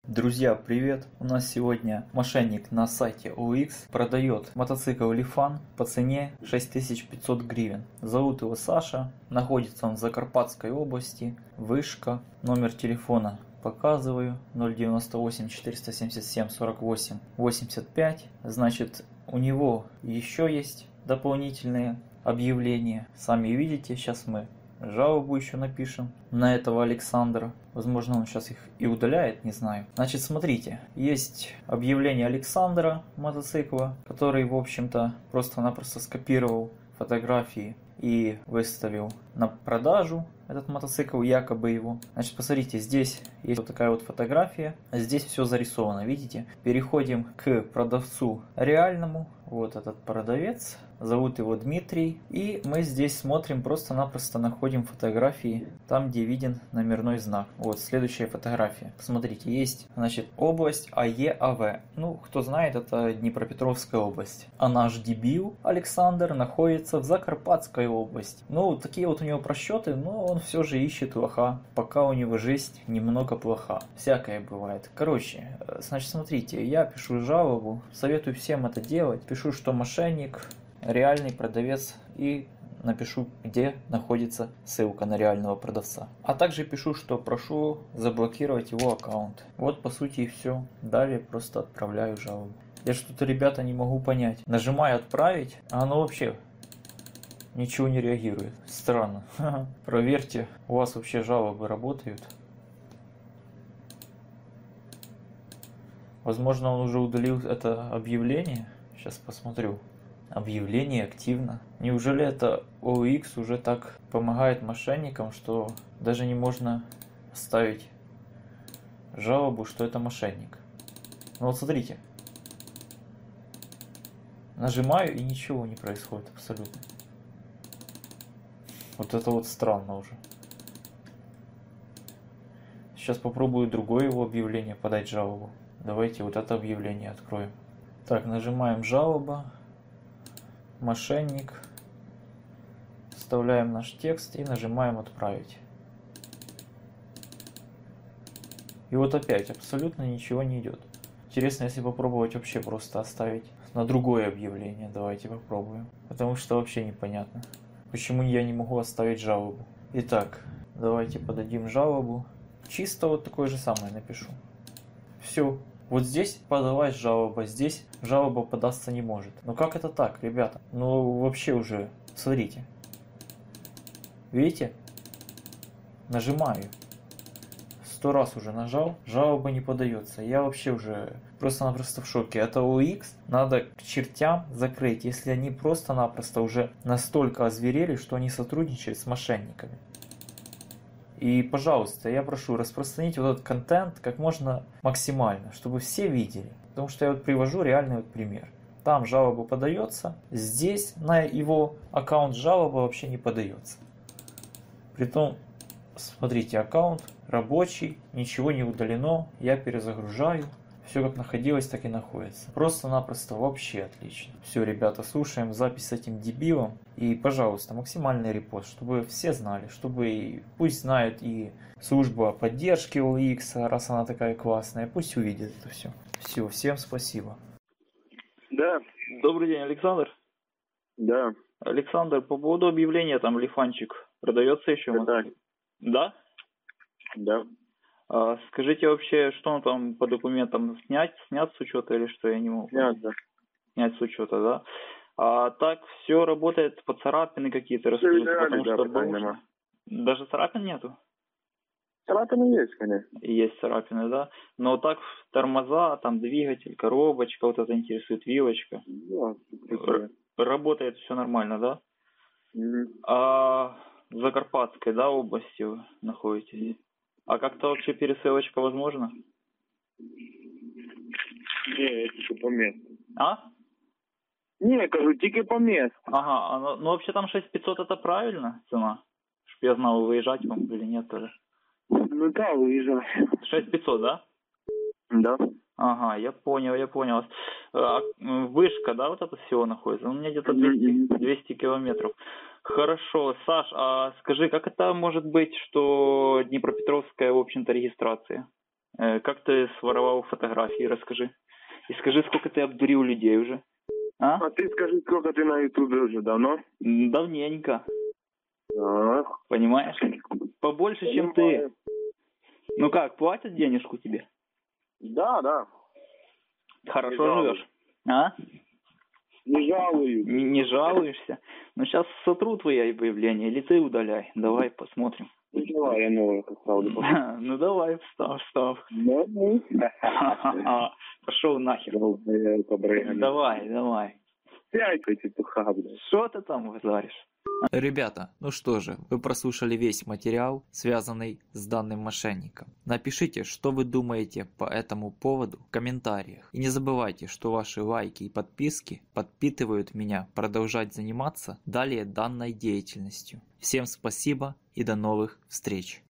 Друзья, привет! У нас сегодня мошенник на сайте OLX продает мотоцикл Лифан по цене 6500 гривен. Зовут его Саша, находится он в Закарпатской области, Вышка, номер телефона показываю 098 477 48 85. Значит, у него еще есть дополнительные объявления. Сами видите, сейчас мы жалобу еще напишем на этого Александра. Возможно, он сейчас их и удаляет, не знаю. Значит, смотрите, есть объявление Александра мотоцикла, который, в общем-то, просто-напросто скопировал фотографии и выставил на продажу этот мотоцикл, якобы его. Значит, посмотрите, здесь есть вот такая вот фотография. Здесь все зарисовано, видите? Переходим к продавцу реальному. Вот этот продавец. Зовут его Дмитрий. И мы здесь смотрим, просто-напросто находим фотографии там, где виден номерной знак. Вот следующая фотография. Посмотрите, есть, значит, область АЕАВ. Ну, кто знает, это Днепропетровская область. А наш дебил Александр находится в Закарпатской области. Ну, такие вот у него просчеты, но он все же ищет лоха. Пока у него жизнь немного плоха. Всякое бывает. Короче, значит, смотрите, я пишу жалобу. Советую всем это делать. Пишу, что мошенник, реальный продавец, и напишу, где находится ссылка на реального продавца. А также пишу, что прошу заблокировать его аккаунт. Вот по сути и все. Далее просто отправляю жалобу. Я что-то, ребята, не могу понять. Нажимаю отправить, а оно вообще ничего не реагирует. Странно. Проверьте, у вас вообще жалобы работают. Возможно, он уже удалил это объявление. Сейчас посмотрю. Объявление активно. Неужели это OLX уже так помогает мошенникам, что даже не можно ставить жалобу, что это мошенник? Ну вот смотрите. Нажимаю, и ничего не происходит абсолютно. Вот это вот странно уже. Сейчас попробую другое его объявление подать жалобу. Давайте вот это объявление откроем. Так, нажимаем жалоба. Мошенник. Вставляем наш текст и нажимаем отправить. И вот опять абсолютно ничего не идет. Интересно, если попробовать вообще просто оставить на другое объявление. Давайте попробуем. Потому что вообще непонятно, почему я не могу оставить жалобу. Итак, давайте подадим жалобу. Чисто вот такое же самое напишу. Все. Вот здесь подалась жалоба, здесь жалоба податься не может. Ну как это так, ребята? Ну вообще уже, смотрите. Видите? Нажимаю. 100 раз уже нажал, жалоба не подается. Я вообще уже просто-напросто в шоке. Это OLX надо к чертям закрыть, если они просто-напросто уже настолько озверели, что они сотрудничают с мошенниками. И, пожалуйста, я прошу распространить вот этот контент как можно максимально, чтобы все видели. Потому что я вот привожу реальный вот пример. Там жалоба подается, здесь на его аккаунт жалоба вообще не подается. Притом, смотрите, аккаунт рабочий, ничего не удалено, я перезагружаю. Все как находилось, так и находится. Просто-напросто вообще отлично. Все, ребята, слушаем запись с этим дебилом. И, пожалуйста, максимальный репост, чтобы все знали, чтобы пусть знают и служба поддержки OLX, раз она такая классная, пусть увидят это все. Все, всем спасибо. Да. Добрый день, Александр. Да. Александр, по поводу объявления, там лифанчик продается еще? Да. Да? Да. Скажите вообще, что он там по документам снят с учета или что, я не могу? Снят, да. Снять с учета, да? А так все работает, по царапины какие-то расскажите, потому да, что нема. даже царапин нету? Царапины есть, конечно. Есть царапины, да? Но так тормоза, там двигатель, коробочка, вот это интересует, вилочка. Да, Работает все нормально, да? Mm-hmm. А в Закарпатской, да, области вы находитесь? А как-то вообще пересылочка возможна? Не, тільки по месту. А? Не, кажу, тільки по месту. Ага, ну вообще там 6500 это правильно цена? Чтоб я знал, выезжать вам или нет тоже. Ну да, выезжай. 6500, да? Да. Ага, я понял. Вышка, да, вот это всего находится? У меня где-то 200 километров. Хорошо, Саш, а скажи, как это может быть, что Днепропетровская, в общем-то, регистрация? Как ты своровал фотографии, расскажи. И скажи, сколько ты обдурил людей уже. А? А ты скажи, сколько ты на ютубе уже давно? Давненько. А, Понимаешь? Побольше, чем ты. Ну как, платят денежку тебе? Да, да. Хорошо Не жалуюсь. живешь? А? Не жалуюсь. Не жалуешься? Ну сейчас сотру твои объявления, или ты удаляй. Давай посмотрим. Ну, давай, я новое поставлю. Ну давай, встав. Ну. Пошел нахер. Побрыгали. Давай. Сядь, петуха, блядь. Что ты там говоришь? Ребята, ну что же, вы прослушали весь материал, связанный с данным мошенником. Напишите, что вы думаете по этому поводу в комментариях. И не забывайте, что ваши лайки и подписки подпитывают меня продолжать заниматься далее данной деятельностью. Всем спасибо и до новых встреч.